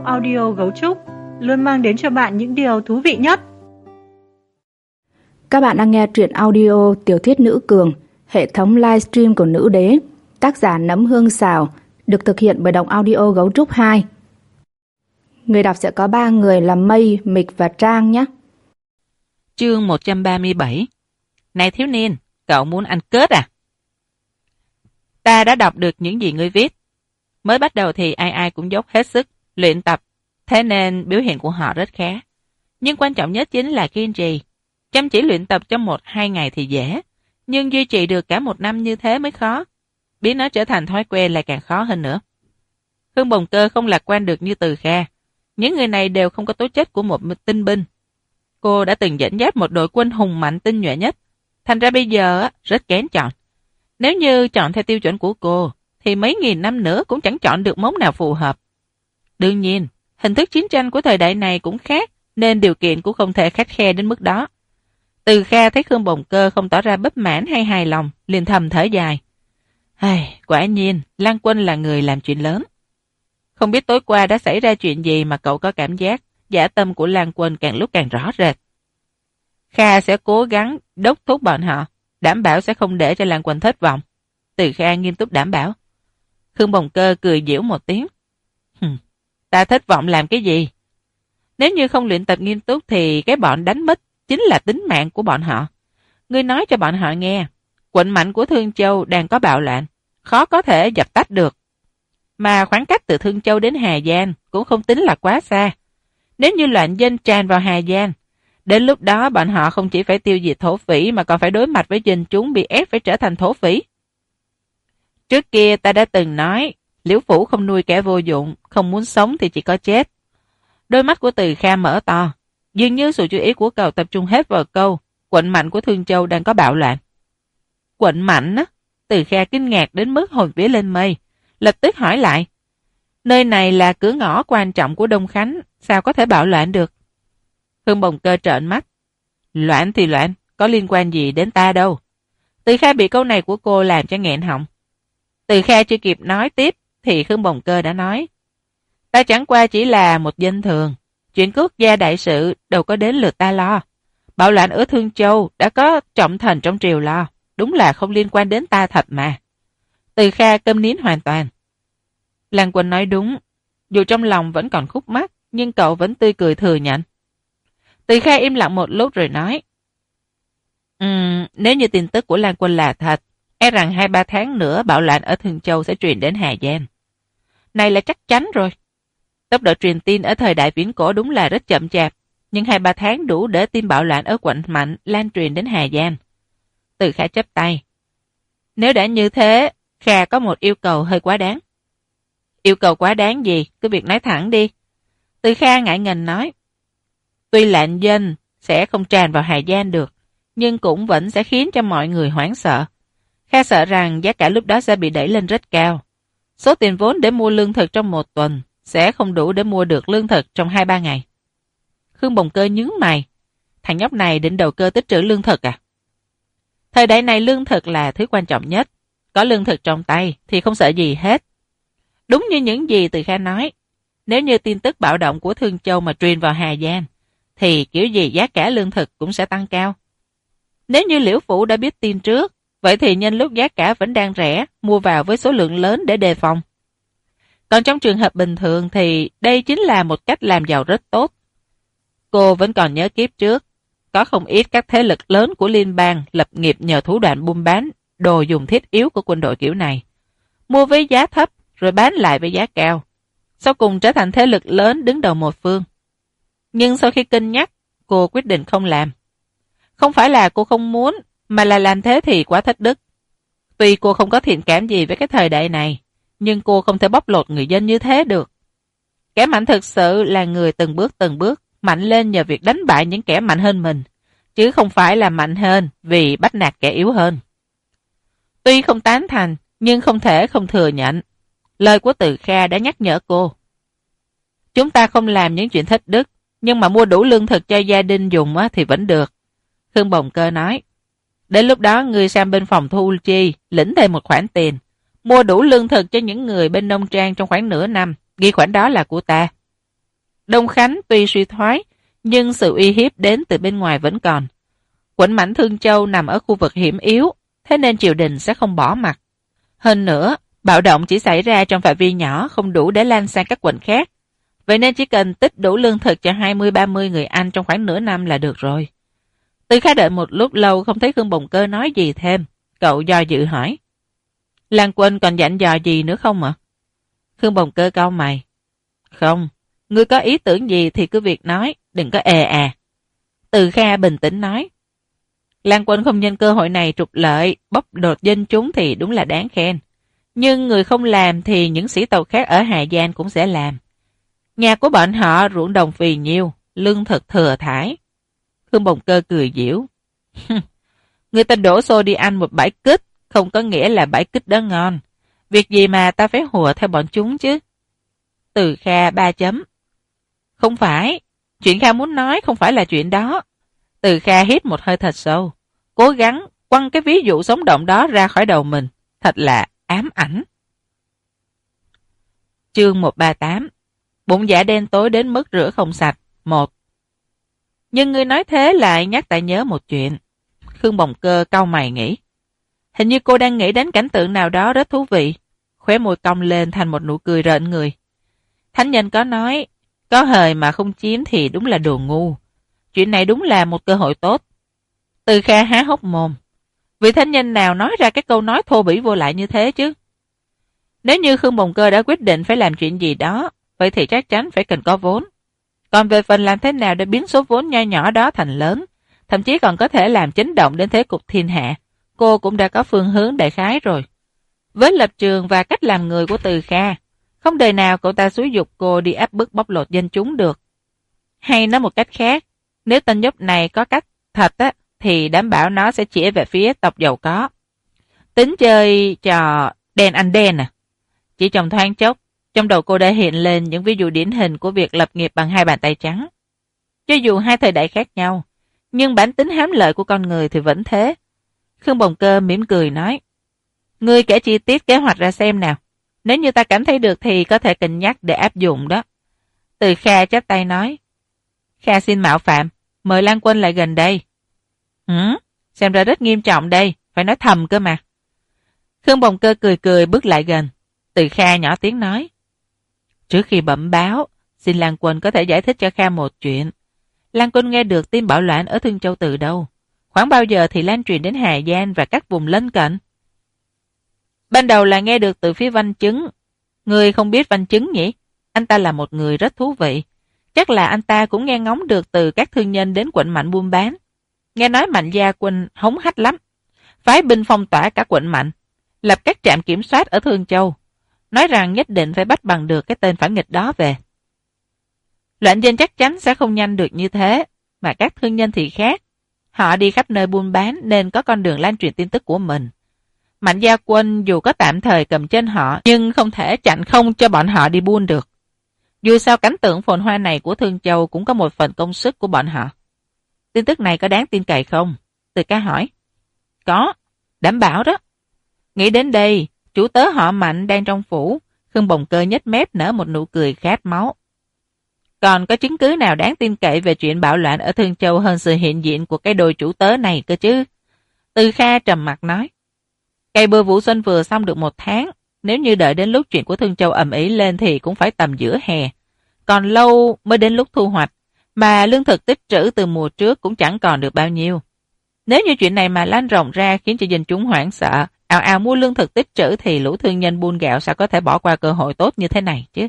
Động Audio Gấu Trúc luôn mang đến cho bạn những điều thú vị nhất. Các bạn đang nghe truyện audio Tiểu thuyết Nữ Cường, hệ thống livestream của Nữ Đế, tác giả Nấm Hương Xào, được thực hiện bởi Động Audio Gấu Trúc 2. Người đọc sẽ có 3 người là Mây, Mịch và Trang nhé. Chương 137. Này thiếu niên, cậu muốn ăn cớt à? Ta đã đọc được những gì ngươi viết. Mới bắt đầu thì ai ai cũng dốc hết sức, luyện tập, thế nên biểu hiện của họ rất khá. Nhưng quan trọng nhất chính là kiên trì. Chăm chỉ luyện tập trong 1-2 ngày thì dễ, nhưng duy trì được cả 1 năm như thế mới khó. Biến nó trở thành thói quen lại càng khó hơn nữa. Hương Bồng Cơ không lạc quan được như Từ Kha. Những người này đều không có tố chất của một tinh binh. Cô đã từng dẫn dắt một đội quân hùng mạnh tinh nhuệ nhất, thành ra bây giờ rất kén chọn. Nếu như chọn theo tiêu chuẩn của cô, thì mấy nghìn năm nữa cũng chẳng chọn được mống nào phù hợp. Đương nhiên, hình thức chiến tranh của thời đại này cũng khác, nên điều kiện cũng không thể khắt khe đến mức đó. Từ Kha thấy Khương Bồng Cơ không tỏ ra bất mãn hay hài lòng, liền thầm thở dài. Quả nhiên, Lan Quân là người làm chuyện lớn. Không biết tối qua đã xảy ra chuyện gì mà cậu có cảm giác dã tâm của Lan Quân càng lúc càng rõ rệt. Kha sẽ cố gắng đốc thúc bọn họ, đảm bảo sẽ không để cho Lan Quân thất vọng. Từ Kha nghiêm túc đảm bảo. Khương Bồng Cơ cười giễu một tiếng. Ta thất vọng làm cái gì? Nếu như không luyện tập nghiêm túc thì cái bọn đánh mất chính là tính mạng của bọn họ. Ngươi nói cho bọn họ nghe, quận mạnh của Thương Châu đang có bạo loạn, khó có thể dập tắt được. Mà khoảng cách từ Thương Châu đến Hà Giang cũng không tính là quá xa. Nếu như loạn dân tràn vào Hà Giang, đến lúc đó bọn họ không chỉ phải tiêu diệt thổ phỉ mà còn phải đối mặt với dân chúng bị ép phải trở thành thổ phỉ. Trước kia ta đã từng nói, Liễu Phủ không nuôi kẻ vô dụng, không muốn sống thì chỉ có chết. Đôi mắt của Từ Kha mở to, dường như sự chú ý của cậu tập trung hết vào câu quận mạnh của Thương Châu đang có bạo loạn. Quận mạnh á? Từ Kha kinh ngạc đến mức hồn vía lên mây, lập tức hỏi lại. Nơi này là cửa ngõ quan trọng của Đông Khánh, sao có thể bạo loạn được? Hương Bồng Cơ trợn mắt. Loạn thì loạn, có liên quan gì đến ta đâu. Từ Kha bị câu này của cô làm cho nghẹn họng. Từ Kha chưa kịp nói tiếp thì Khương Bồng Cơ đã nói. Ta chẳng qua chỉ là một dân thường. Chuyện quốc gia đại sự đâu có đến lượt ta lo. Bạo loạn ở Thương Châu đã có trọng thần trong triều lo. Đúng là không liên quan đến ta thật mà. Từ Kha câm nín hoàn toàn. Lan Quân nói đúng. Dù trong lòng vẫn còn khúc mắc, nhưng cậu vẫn tươi cười thừa nhận. Từ Kha im lặng một lúc rồi nói. Nếu như tin tức của Lan Quân là thật, e rằng 2-3 tháng nữa bạo loạn ở Thương Châu sẽ truyền đến Hà Giang. Này là chắc chắn rồi. Tốc độ truyền tin ở thời đại viễn cổ đúng là rất chậm chạp, nhưng 2-3 tháng đủ để tin bạo loạn ở quận mạnh lan truyền đến Hà Giang. Từ Kha chắp tay. Nếu đã như thế, Kha có một yêu cầu hơi quá đáng. Yêu cầu quá đáng gì? Cứ việc nói thẳng đi. Từ Kha ngại ngần nói. Tuy lạn dân sẽ không tràn vào Hà Giang được, nhưng cũng vẫn sẽ khiến cho mọi người hoảng sợ. Kha sợ rằng giá cả lúc đó sẽ bị đẩy lên rất cao. Số tiền vốn để mua lương thực trong 1 tuần sẽ không đủ để mua được lương thực trong 2-3 ngày. Khương Bồng Cơ nhướng mày. Thằng nhóc này định đầu cơ tích trữ lương thực à? Thời đại này lương thực là thứ quan trọng nhất. Có lương thực trong tay thì không sợ gì hết. Đúng như những gì Từ Kha nói. Nếu như tin tức bạo động của Thương Châu mà truyền vào Hà Giang, thì kiểu gì giá cả lương thực cũng sẽ tăng cao. Nếu như Liễu Phủ đã biết tin trước, vậy thì nhân lúc giá cả vẫn đang rẻ, mua vào với số lượng lớn để đề phòng. Còn trong trường hợp bình thường thì đây chính là một cách làm giàu rất tốt. Cô vẫn còn nhớ kiếp trước, có không ít các thế lực lớn của liên bang lập nghiệp nhờ thủ đoạn buôn bán đồ dùng thiết yếu của quân đội kiểu này. Mua với giá thấp rồi bán lại với giá cao. Sau cùng trở thành thế lực lớn đứng đầu một phương. Nhưng sau khi cân nhắc, cô quyết định không làm. Không phải là cô không muốn, mà là làm thế thì quá thất đức. Tuy cô không có thiện cảm gì với cái thời đại này, nhưng cô không thể bóc lột người dân như thế được. Kẻ mạnh thực sự là người từng bước mạnh lên nhờ việc đánh bại những kẻ mạnh hơn mình, chứ không phải là mạnh hơn vì bắt nạt kẻ yếu hơn. Tuy không tán thành, nhưng không thể không thừa nhận. Lời của Từ Kha đã nhắc nhở cô. Chúng ta không làm những chuyện thất đức, nhưng mà mua đủ lương thực cho gia đình dùng thì vẫn được. Khương Bồng Cơ nói. Đến lúc đó người sang bên phòng thu chi, lĩnh thêm một khoản tiền, mua đủ lương thực cho những người bên nông trang trong khoảng nửa năm, ghi khoản đó là của ta. Đông Khánh tuy suy thoái, nhưng sự uy hiếp đến từ bên ngoài vẫn còn. Quận Mãnh Thương Châu nằm ở khu vực hiểm yếu, thế nên triều đình sẽ không bỏ mặc. Hơn nữa, bạo động chỉ xảy ra trong phạm vi nhỏ, không đủ để lan sang các quận khác. Vậy nên chỉ cần tích đủ lương thực cho 20-30 người Anh trong khoảng nửa năm là được rồi. Từ Kha đợi một lúc lâu không thấy Khương Bồng Cơ nói gì thêm. Cậu do dự hỏi. Lan Quân còn dặn dò gì nữa không ạ? Khương Bồng Cơ cau mày. Không, ngươi có ý tưởng gì thì cứ việc nói, đừng có Từ Kha bình tĩnh nói. Lan Quân không nhân cơ hội này trục lợi, bóc lột dân chúng thì đúng là đáng khen. Nhưng người không làm thì những sĩ tộc khác ở Hà Giang cũng sẽ làm. Nhà của bọn họ ruộng đồng phì nhiêu, lương thực thừa thải. Khương Bồng Cơ cười giễu. Người ta đổ xô đi ăn một bãi cứt, không có nghĩa là bãi cứt đó ngon. Việc gì mà ta phải hùa theo bọn chúng chứ? Từ Kha 3 chấm. Không phải, chuyện Kha muốn nói không phải là chuyện đó. Từ Kha hít một hơi thật sâu, cố gắng quăng cái ví dụ sống động đó ra khỏi đầu mình. Thật là ám ảnh. Chương 138. Bụng dạ đen tối đến mức rửa không sạch. 1. Nhưng ngươi nói thế lại nhắc ta nhớ một chuyện. Khương Bồng Cơ cau mày nghĩ. Hình như cô đang nghĩ đến cảnh tượng nào đó rất thú vị. Khóe môi cong lên thành một nụ cười rợn người. Thánh nhân có nói, có hời mà không chiếm thì đúng là đồ ngu. Chuyện này đúng là một cơ hội tốt. Từ Kha há hốc mồm. Vị thánh nhân nào nói ra cái câu nói thô bỉ vô lại như thế chứ? Nếu như Khương Bồng Cơ đã quyết định phải làm chuyện gì đó, vậy thì chắc chắn phải cần có vốn. Còn về phần làm thế nào để biến số vốn nho nhỏ đó thành lớn, thậm chí còn có thể làm chấn động đến thế cục thiên hạ, cô cũng đã có phương hướng đại khái rồi. Với lập trường và cách làm người của Từ Kha, không đời nào cậu ta xúi giục cô đi áp bức bóc lột dân chúng được. Hay nói một cách khác, nếu tên nhóc này có cách thật á, thì đảm bảo nó sẽ chỉ về phía tộc giàu có. Tính chơi trò đen ăn đen à. Chỉ trong thoáng chốc, trong đầu cô đã hiện lên những ví dụ điển hình của việc lập nghiệp bằng hai bàn tay trắng. Cho dù hai thời đại khác nhau, nhưng bản tính hám lợi của con người thì vẫn thế. Khương Bồng Cơ mỉm cười nói, ngươi kể chi tiết kế hoạch ra xem nào. Nếu như ta cảm thấy được thì có thể cân nhắc để áp dụng đó. Từ Kha chắp tay nói, Kha xin mạo phạm, mời Lan Quân lại gần đây. Xem ra rất nghiêm trọng đây, phải nói thầm cơ mà. Khương Bồng Cơ cười cười bước lại gần. Từ Kha nhỏ tiếng nói, trước khi bẩm báo, xin Lan Quân có thể giải thích cho Kha một chuyện. Lan Quân nghe được tin bạo loạn ở Thương Châu từ đâu? Khoảng bao giờ thì lan truyền đến Hà Giang và các vùng lân cận? Ban đầu là nghe được từ phía Văn Chứng. Người không biết Văn Chứng nhỉ? Anh ta là một người rất thú vị. Chắc là anh ta cũng nghe ngóng được từ các thương nhân đến quận Mạnh buôn bán. Nghe nói Mạnh gia quân hống hách lắm. Phái binh phong tỏa cả quận Mạnh, lập các trạm kiểm soát ở Thương Châu. Nói rằng nhất định phải bắt bằng được cái tên phản nghịch đó về. Loạn dân chắc chắn sẽ không nhanh được như thế, mà các thương nhân thì khác. Họ đi khắp nơi buôn bán nên có con đường lan truyền tin tức của mình. Mạnh gia quân dù có tạm thời cầm chân họ, nhưng không thể chặn không cho bọn họ đi buôn được. Dù sao cảnh tượng phồn hoa này của Thương Châu cũng có một phần công sức của bọn họ. Tin tức này có đáng tin cậy không? Từ Ca hỏi. Có, đảm bảo đó. Nghĩ đến đây, chủ tớ họ Mạnh đang trong phủ. Khương Bồng Cơ nhếch mép nở một nụ cười khát máu. Còn có chứng cứ nào đáng tin cậy về chuyện bạo loạn ở Thương Châu hơn sự hiện diện của cái đôi chủ tớ này cơ chứ? Từ Kha trầm mặt nói. Cây bừa vụ xuân vừa xong được 1 tháng. Nếu như đợi đến lúc chuyện của Thương Châu ầm ĩ lên thì cũng phải tầm giữa hè. Còn lâu mới đến lúc thu hoạch, mà lương thực tích trữ từ mùa trước cũng chẳng còn được bao nhiêu. Nếu như chuyện này mà lan rộng ra khiến cho dân chúng hoảng sợ, ào ào mua lương thực tích trữ thì lũ thương nhân buôn gạo sao có thể bỏ qua cơ hội tốt như thế này chứ?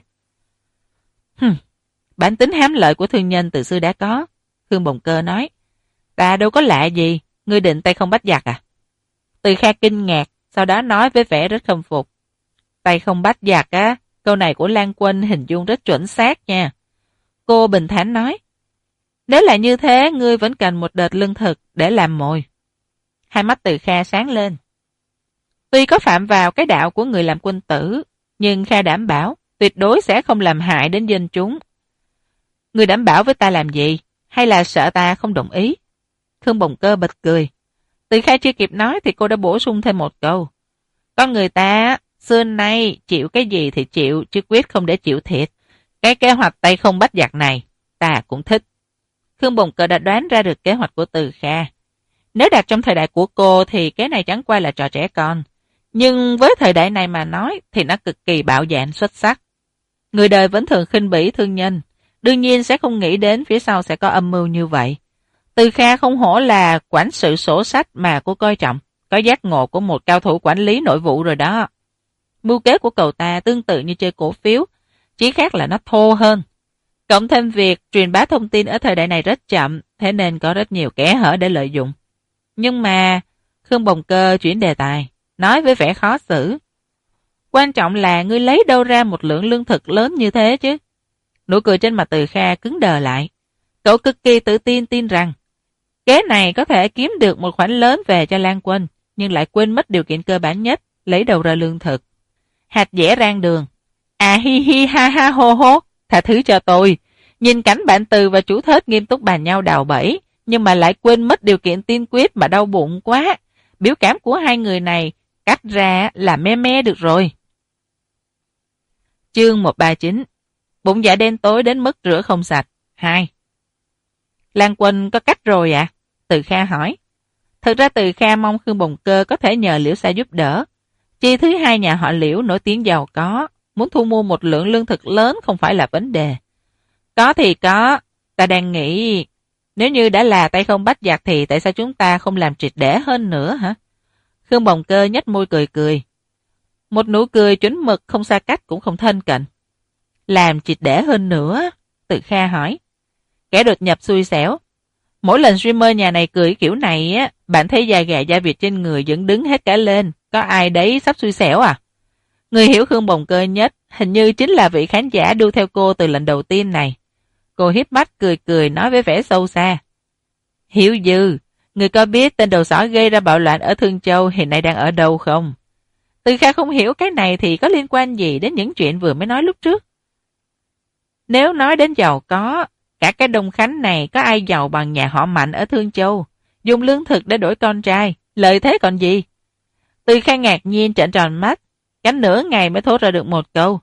Bản tính hám lợi của thương nhân từ xưa đã có. Khương Bồng Cơ nói, ta đâu có lạ gì, ngươi định tay không bắt giặc à? Từ Kha kinh ngạc, sau đó nói với vẻ rất khâm phục. Tay không bắt giặc á, câu này của Lan Quân hình dung rất chuẩn xác nha. Cô bình thản nói, nếu là như thế, ngươi vẫn cần một đợt lương thực để làm mồi. Hai mắt Từ Kha sáng lên. Tuy có phạm vào cái đạo của người làm quân tử, nhưng Kha đảm bảo tuyệt đối sẽ không làm hại đến dân chúng. Ngươi đảm bảo với ta làm gì? Hay là sợ ta không đồng ý? Khương Bồng Cơ bật cười. Từ Kha chưa kịp nói thì cô đã bổ sung thêm một câu. Con người ta xưa nay chịu cái gì thì chịu, chứ quyết không để chịu thiệt. Cái kế hoạch tay không bắt giặc này, ta cũng thích. Khương Bồng Cơ đã đoán ra được kế hoạch của Từ Kha. Nếu đặt trong thời đại của cô thì cái này chẳng qua là trò trẻ con. Nhưng với thời đại này mà nói thì nó cực kỳ bạo dạn xuất sắc. Người đời vẫn thường khinh bỉ thương nhân, đương nhiên sẽ không nghĩ đến phía sau sẽ có âm mưu như vậy. Từ Kha không hổ là quản sự sổ sách mà cô coi trọng, có giác ngộ của một cao thủ quản lý nội vụ rồi đó. Mưu kế của cậu ta tương tự như chơi cổ phiếu, chỉ khác là nó thô hơn. Cộng thêm việc truyền bá thông tin ở thời đại này rất chậm, thế nên có rất nhiều kẽ hở để lợi dụng. Nhưng mà Khương Bồng Cơ chuyển đề tài, nói với vẻ khó xử. Quan trọng là ngươi lấy đâu ra một lượng lương thực lớn như thế chứ? Nụ cười trên mặt Từ Kha cứng đờ lại. Cậu cực kỳ tự tin rằng kế này có thể kiếm được một khoản lớn về cho Lan Quân, nhưng lại quên mất điều kiện cơ bản nhất, lấy đầu ra lương thực. Hạt dẻ rang đường. À hi hi ha ha hô hô, tha thứ cho tôi. Nhìn cảnh bạn Từ và chủ thớt nghiêm túc bàn nhau đào bẫy, nhưng mà lại quên mất điều kiện tiên quyết mà đau bụng quá. Biểu cảm của hai người này cắt ra là me me được rồi. Chương 139. Bụng dạ đen tối đến mức rửa không sạch. 2. Lan Quân có cách rồi ạ? Từ Kha hỏi. Thực ra Từ Kha mong Khương Bồng Cơ có thể nhờ Liễu Xa giúp đỡ. Chi thứ hai nhà họ Liễu nổi tiếng giàu có, muốn thu mua một lượng lương thực lớn không phải là vấn đề. Có thì có, ta đang nghĩ nếu như đã là tay không bắt giặc thì tại sao chúng ta không làm triệt để hơn nữa hả? Khương Bồng Cơ nhếch môi cười cười. Một nụ cười chuẩn mực không xa cách cũng không thân cận. Làm triệt để hơn nữa? Từ Kha hỏi. Kẻ đột nhập xui xẻo. Mỗi lần streamer nhà này cười kiểu này á, bạn thấy da gà da vịt trên người dựng đứng hết cả lên. Có ai đấy sắp xui xẻo à? Người hiểu Khương Bồng Cơ nhất hình như chính là vị khán giả đu theo cô từ lần đầu tiên này. Cô hiếp mắt cười cười nói với vẻ sâu xa. Hiểu Dư, người có biết tên đầu sỏ gây ra bạo loạn ở Thương Châu hiện nay đang ở đâu không? Từ Kha không hiểu cái này thì có liên quan gì đến những chuyện vừa mới nói lúc trước. Nếu nói đến giàu có, cả cái Đông Khánh này có ai giàu bằng nhà họ Mạnh ở Thương Châu, dùng lương thực để đổi con trai, lợi thế còn gì? Từ Kha ngạc nhiên trợn tròn mắt, cánh nửa ngày mới thốt ra được một câu.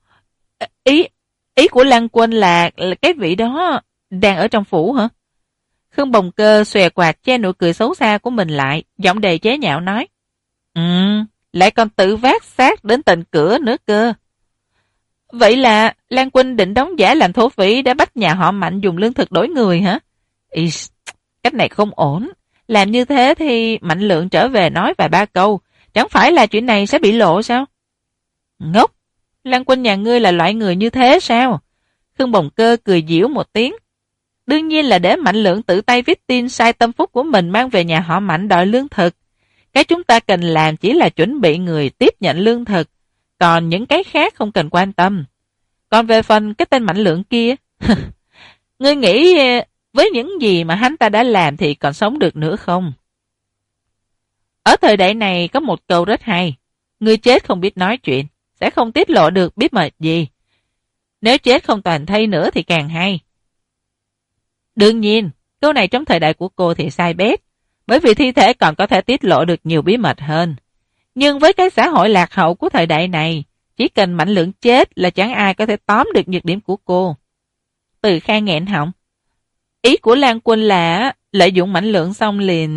Ý của Lan Quân là cái vị đó đang ở trong phủ hả? Khương Bồng Cơ xòe quạt che nụ cười xấu xa của mình lại, giọng đầy chế nhạo nói. Lại còn tự vác xác đến tận cửa nữa cơ. Vậy là Lan Quân định đóng giả làm thổ phỉ để bắt nhà họ Mạnh dùng lương thực đổi người hả? Cách này không ổn. Làm như thế thì Mạnh Lượng trở về nói vài ba câu. Chẳng phải là chuyện này sẽ bị lộ sao? Ngốc! Lan Quân nhà ngươi là loại người như thế sao? Khương Bồng Cơ cười giễu một tiếng. Đương nhiên là để Mạnh Lượng tự tay viết tin sai tâm phúc của mình mang về nhà họ Mạnh đòi lương thực. Cái chúng ta cần làm chỉ là chuẩn bị người tiếp nhận lương thực. Còn những cái khác không cần quan tâm. Còn về phần cái tên Mạnh Lượng kia, ngươi nghĩ với những gì mà hắn ta đã làm thì còn sống được nữa không? Ở thời đại này có một câu rất hay. Người chết không biết nói chuyện, sẽ không tiết lộ được bí mật gì. Nếu chết không toàn thây nữa thì càng hay. Đương nhiên, câu này trong thời đại của cô thì sai bét, bởi vì thi thể còn có thể tiết lộ được nhiều bí mật hơn. Nhưng với cái xã hội lạc hậu của thời đại này, chỉ cần Mạnh Lượng chết là chẳng ai có thể tóm được nhược điểm của cô. Từ Kha nghẹn họng. Ý của Lan Quân là lợi dụng Mạnh Lượng xong liền...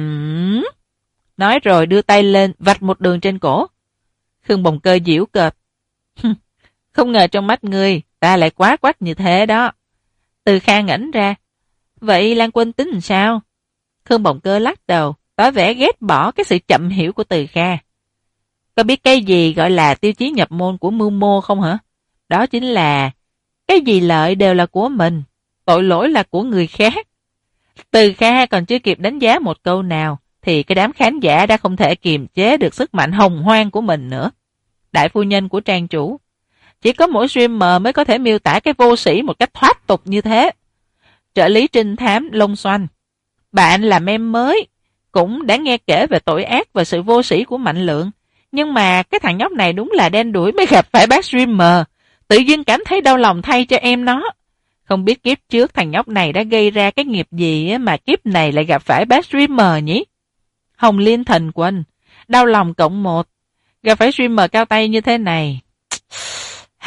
Nói rồi đưa tay lên vạch một đường trên cổ. Khương Bồng Cơ giễu cợt. Không ngờ trong mắt ngươi ta lại quá quách như thế đó. Từ Kha ngẩn ra. Vậy Lan Quân tính làm sao? Khương Bồng Cơ lắc đầu, tỏ vẻ ghét bỏ cái sự chậm hiểu của Từ Kha. Có biết cái gì gọi là tiêu chí nhập môn của mưu mô không hả? Đó chính là cái gì lợi đều là của mình, tội lỗi là của người khác. Từ Kha còn chưa kịp đánh giá một câu nào thì cái đám khán giả đã không thể kiềm chế được sức mạnh hồng hoang của mình nữa. Đại phu nhân của trang chủ, chỉ có mỗi streamer mới có thể miêu tả cái vô sĩ một cách thoát tục như thế. Trợ lý trinh thám Long Xoanh, bạn là meme mới, cũng đã nghe kể về tội ác và sự vô sĩ của Mạnh Lượng. Nhưng mà cái thằng nhóc này đúng là đen đuổi mới gặp phải bác streamer. Tự dưng cảm thấy đau lòng thay cho em nó. Không biết kiếp trước thằng nhóc này đã gây ra cái nghiệp gì mà kiếp này lại gặp phải bác streamer nhỉ? Hồng Liên Thần Quân, đau lòng cộng 1. Gặp phải streamer cao tay như thế này.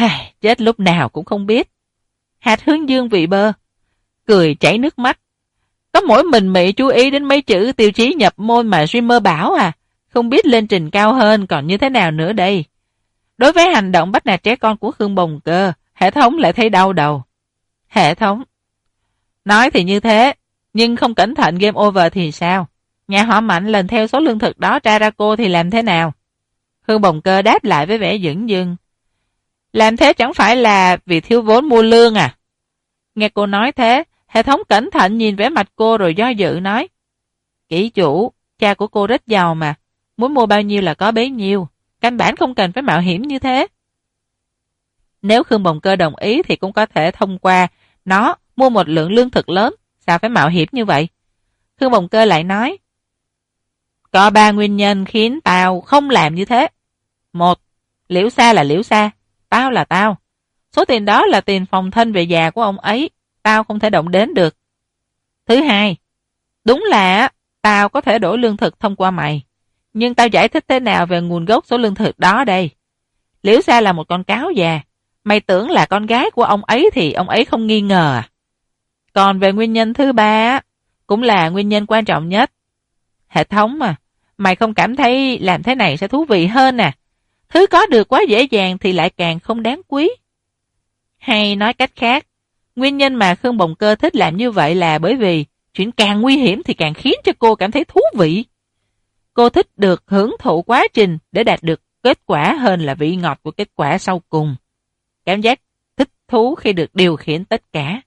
Chết lúc nào cũng không biết. Hạt hướng dương vị bơ, cười chảy nước mắt. Có mỗi mình Mị chú ý đến mấy chữ tiêu chí nhập môn mà streamer bảo à, không biết lên trình cao hơn còn như thế nào nữa đây. Đối với hành động bắt nạt trẻ con của Khương Bồng Cơ, hệ thống lại thấy đau đầu. Hệ thống. Nói thì như thế, nhưng không cẩn thận game over thì sao? Nhà họ Mạnh lần theo số lương thực đó tra ra cô thì làm thế nào? Khương Bồng Cơ đáp lại với vẻ dửng dưng. Làm thế chẳng phải là vì thiếu vốn mua lương à? Nghe cô nói thế, hệ thống cẩn thận nhìn vẻ mặt cô rồi do dự nói. Kỹ chủ, cha của cô rất giàu mà, muốn mua bao nhiêu là có bấy nhiêu, căn bản không cần phải mạo hiểm như thế. Nếu Khương Bồng Cơ đồng ý thì cũng có thể thông qua nó mua một lượng lương thực lớn, sao phải mạo hiểm như vậy? Khương Bồng Cơ lại nói. Có 3 nguyên nhân khiến tao không làm như thế. 1. Liễu Sa là Liễu Sa, tao là tao. Số tiền đó là tiền phòng thân về già của ông ấy, tao không thể động đến được. Thứ 2. Đúng là tao có thể đổi lương thực thông qua mày, nhưng tao giải thích thế nào về nguồn gốc số lương thực đó đây? Liễu Sa là một con cáo già, mày tưởng là con gái của ông ấy thì ông ấy không nghi ngờ à? Còn về nguyên nhân thứ 3, cũng là nguyên nhân quan trọng nhất. Hệ thống mà, mày không cảm thấy làm thế này sẽ thú vị hơn à? Thứ có được quá dễ dàng thì lại càng không đáng quý. Hay nói cách khác, nguyên nhân mà Khương Bồng Cơ thích làm như vậy là bởi vì chuyện càng nguy hiểm thì càng khiến cho cô cảm thấy thú vị. Cô thích được hưởng thụ quá trình để đạt được kết quả hơn là vị ngọt của kết quả sau cùng. Cảm giác thích thú khi được điều khiển tất cả.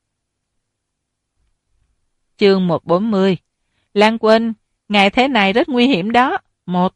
Chương 140. Lan Quân, ngài thế này rất nguy hiểm đó. 1.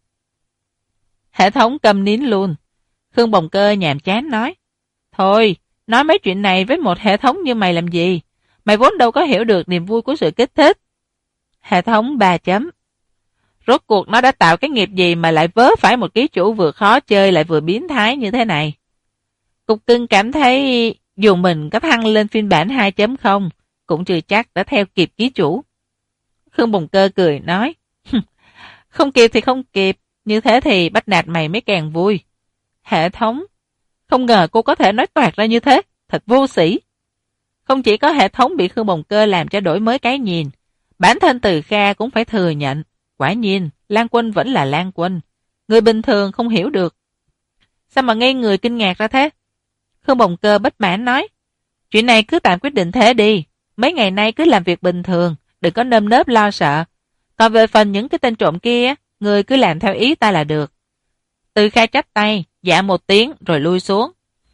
Hệ thống cầm nín luôn. Khương Bồng Cơ nhàm chán nói. Thôi, nói mấy chuyện này với một hệ thống như mày làm gì? Mày vốn đâu có hiểu được niềm vui của sự kích thích. Hệ thống 3 chấm. Rốt cuộc nó đã tạo cái nghiệp gì mà lại vớ phải một ký chủ vừa khó chơi lại vừa biến thái như thế này? Cục Cưng cảm thấy dù mình có thăng lên phiên bản 2.0 cũng chưa chắc đã theo kịp ký chủ. Khương Bồng Cơ cười nói. Không kịp thì không kịp, như thế thì bắt nạt mày mới càng vui. Hệ thống. Không ngờ cô có thể nói toạc ra như thế, thật vô sĩ. Không chỉ có hệ thống bị Khương Bồng Cơ làm cho đổi mới cái nhìn, bản thân Từ Kha cũng phải thừa nhận. Quả nhiên, Lan Quân vẫn là Lan Quân. Người bình thường không hiểu được. Sao mà ngây người kinh ngạc ra thế? Khương Bồng Cơ bất mãn nói. Chuyện này cứ tạm quyết định thế đi. Mấy ngày nay cứ làm việc bình thường, đừng có nơm nớp lo sợ. Còn về phần những cái tên trộm kia, người cứ làm theo ý ta là được. Từ Kha chắp tay, dạ một tiếng rồi lui xuống.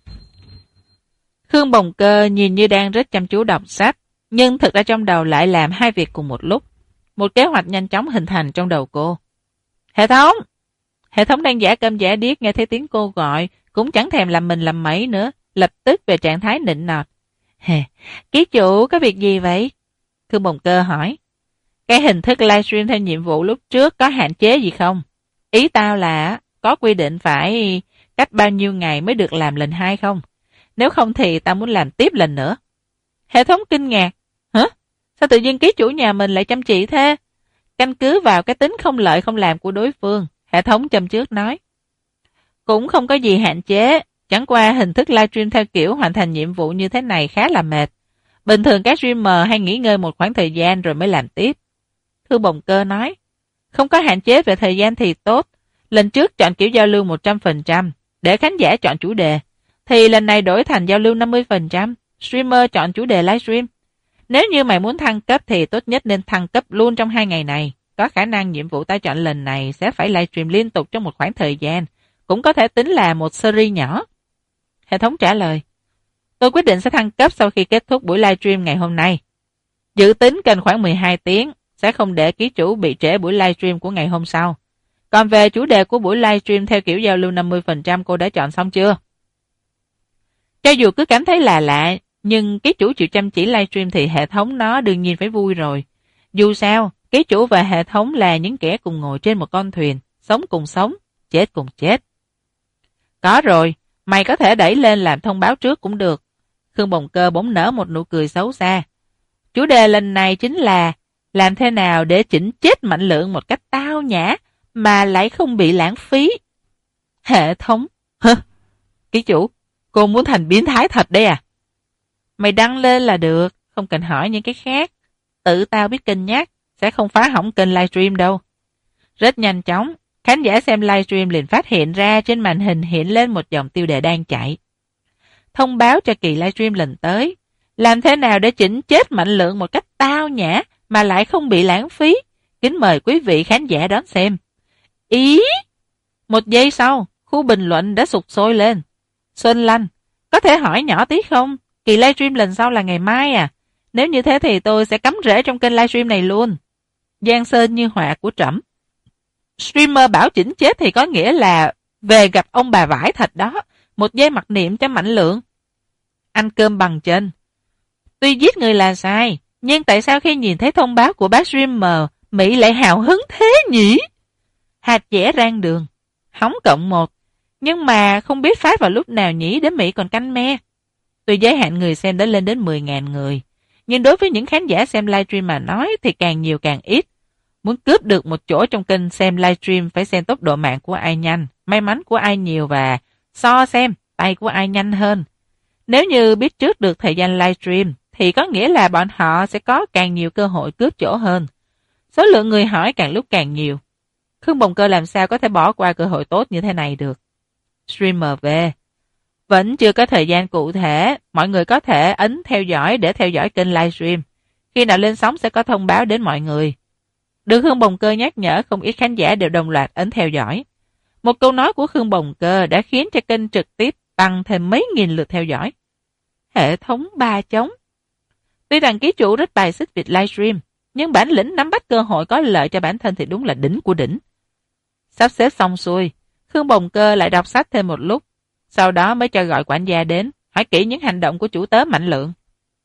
Khương Bồng Cơ nhìn như đang rất chăm chú đọc sách, nhưng thực ra trong đầu lại làm hai việc cùng một lúc. Một kế hoạch nhanh chóng hình thành trong đầu cô. Hệ thống! Hệ thống đang giả câm giả điếc nghe thấy tiếng cô gọi, cũng chẳng thèm làm mình làm mấy nữa, lập tức về trạng thái nịnh nọt. Ký chủ có việc gì vậy? Khương Bồng Cơ hỏi. Cái hình thức livestream theo nhiệm vụ lúc trước có hạn chế gì không? Ý tao là có quy định phải cách bao nhiêu ngày mới được làm lần 2 không? Nếu không thì tao muốn làm tiếp lần nữa. Hệ thống kinh ngạc. Hả? Sao tự nhiên ký chủ nhà mình lại chăm chỉ thế? Căn cứ vào cái tính không lợi không làm của đối phương, hệ thống châm trước nói. Cũng không có gì hạn chế, chẳng qua hình thức livestream theo kiểu hoàn thành nhiệm vụ như thế này khá là mệt. Bình thường các streamer hay nghỉ ngơi một khoảng thời gian rồi mới làm tiếp. Khương Bồng Cơ nói, không có hạn chế về thời gian thì tốt. Lần trước chọn kiểu giao lưu 100%, để khán giả chọn chủ đề. Thì lần này đổi thành giao lưu 50%, streamer chọn chủ đề livestream. Nếu như mày muốn thăng cấp thì tốt nhất nên thăng cấp luôn trong 2 ngày này. Có khả năng nhiệm vụ tao chọn lần này sẽ phải livestream liên tục trong một khoảng thời gian. Cũng có thể tính là một series nhỏ. Hệ thống trả lời. Tôi quyết định sẽ thăng cấp sau khi kết thúc buổi livestream ngày hôm nay. Dự tính cần khoảng 12 tiếng, sẽ không để ký chủ bị trễ buổi livestream của ngày hôm sau. Còn về chủ đề của buổi livestream theo kiểu giao lưu 50% cô đã chọn xong chưa? Cho dù cứ cảm thấy là lạ, nhưng ký chủ chịu chăm chỉ livestream thì hệ thống nó đương nhiên phải vui rồi. Dù sao, ký chủ và hệ thống là những kẻ cùng ngồi trên một con thuyền, sống cùng sống, chết cùng chết. Có rồi, mày có thể đẩy lên làm thông báo trước cũng được. Khương Bồng Cơ bỗng nở một nụ cười xấu xa. Chủ đề lần này chính là làm thế nào để chỉnh chết Mạnh Lượng một cách tao nhã mà lại không bị lãng phí. Hệ thống. Hả? Ký chủ, Cô muốn thành biến thái thật đấy à? Mày đăng lên là được, không cần hỏi những cái khác. Tự tao biết cân nhắc, sẽ không phá hỏng kênh livestream đâu. Rất nhanh chóng, khán giả xem livestream liền phát hiện ra trên màn hình hiện lên một dòng tiêu đề đang chạy. Thông báo cho kỳ livestream lần tới. Làm thế nào để chỉnh chết Mạnh Lượng một cách tao nhã mà lại không bị lãng phí? Kính mời quý vị khán giả đón xem. Ý! Một giây sau, khu bình luận đã sục sôi lên. Xuân Lanh, có thể hỏi nhỏ tí không? Kỳ livestream lần sau là ngày mai à? Nếu như thế thì tôi sẽ cắm rễ trong kênh livestream này luôn. Giang Sơn như họa của trẫm. Streamer bảo chỉnh chết thì có nghĩa là về gặp ông bà vải thật đó. Một giây mặc niệm cho Mạnh Lượng. Ăn cơm bằng chân. Tuy giết người là sai, nhưng tại sao khi nhìn thấy thông báo của bác streamer, Mỹ lại hào hứng thế nhỉ? Hạt dẻ rang đường. Hóng cộng 1. Nhưng mà không biết phát vào lúc nào nhỉ để Mỹ còn canh me. Tuy giới hạn người xem đã lên đến 10.000 người, nhưng đối với những khán giả xem livestream mà nói thì càng nhiều càng ít. Muốn cướp được một chỗ trong kênh xem livestream phải xem tốc độ mạng của ai nhanh, may mắn của ai nhiều và so xem tay của ai nhanh hơn. Nếu như biết trước được thời gian livestream thì có nghĩa là bọn họ sẽ có càng nhiều cơ hội cướp chỗ hơn. Số lượng người hỏi càng lúc càng nhiều. Khương Bồng Cơ làm sao có thể bỏ qua cơ hội tốt như thế này được. Streamer về. Vẫn chưa có thời gian cụ thể, mọi người có thể ấn theo dõi để theo dõi kênh livestream. Khi nào lên sóng sẽ có thông báo đến mọi người. Được Khương Bồng Cơ nhắc nhở, không ít khán giả đều đồng loạt ấn theo dõi. Một câu nói của Khương Bồng Cơ đã khiến cho kênh trực tiếp tăng thêm mấy nghìn lượt theo dõi. Hệ thống ba trống. Tuy rằng ký chủ rất bài xích việc livestream, nhưng bản lĩnh nắm bắt cơ hội có lợi cho bản thân thì đúng là đỉnh của đỉnh. Sắp xếp xong xuôi, Khương Bồng Cơ lại đọc sách thêm một lúc, sau đó mới cho gọi quản gia đến, hỏi kỹ những hành động của chủ tớ Mạnh Lượng.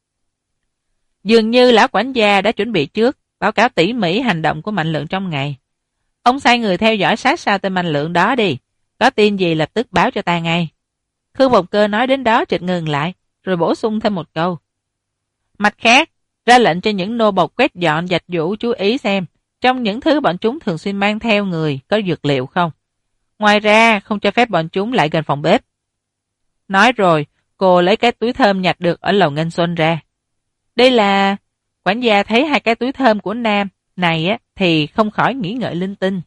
Dường như lão quản gia đã chuẩn bị trước, báo cáo tỉ mỉ hành động của Mạnh Lượng trong ngày. Ông sai người theo dõi sát sao tên Mạnh Lượng đó đi, có tin gì lập tức báo cho ta ngay. Khương Bồng Cơ nói đến đó chợt ngừng lại, rồi bổ sung thêm một câu. Mặt khác, ra lệnh cho những nô bộc quét dọn giặt giũ chú ý xem, trong những thứ bọn chúng thường xuyên mang theo người có dược liệu không. Ngoài ra, không cho phép bọn chúng lại gần phòng bếp. Nói rồi, cô lấy cái túi thơm nhặt được ở lầu Ngân Xuân ra. Đây là... Quản gia thấy hai cái túi thơm của Nam này á thì không khỏi nghĩ ngợi linh tinh.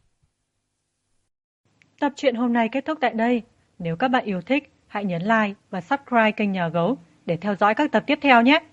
Tập truyện hôm nay kết thúc tại đây. Nếu các bạn yêu thích, hãy nhấn like và subscribe kênh Nhà Gấu để theo dõi các tập tiếp theo nhé.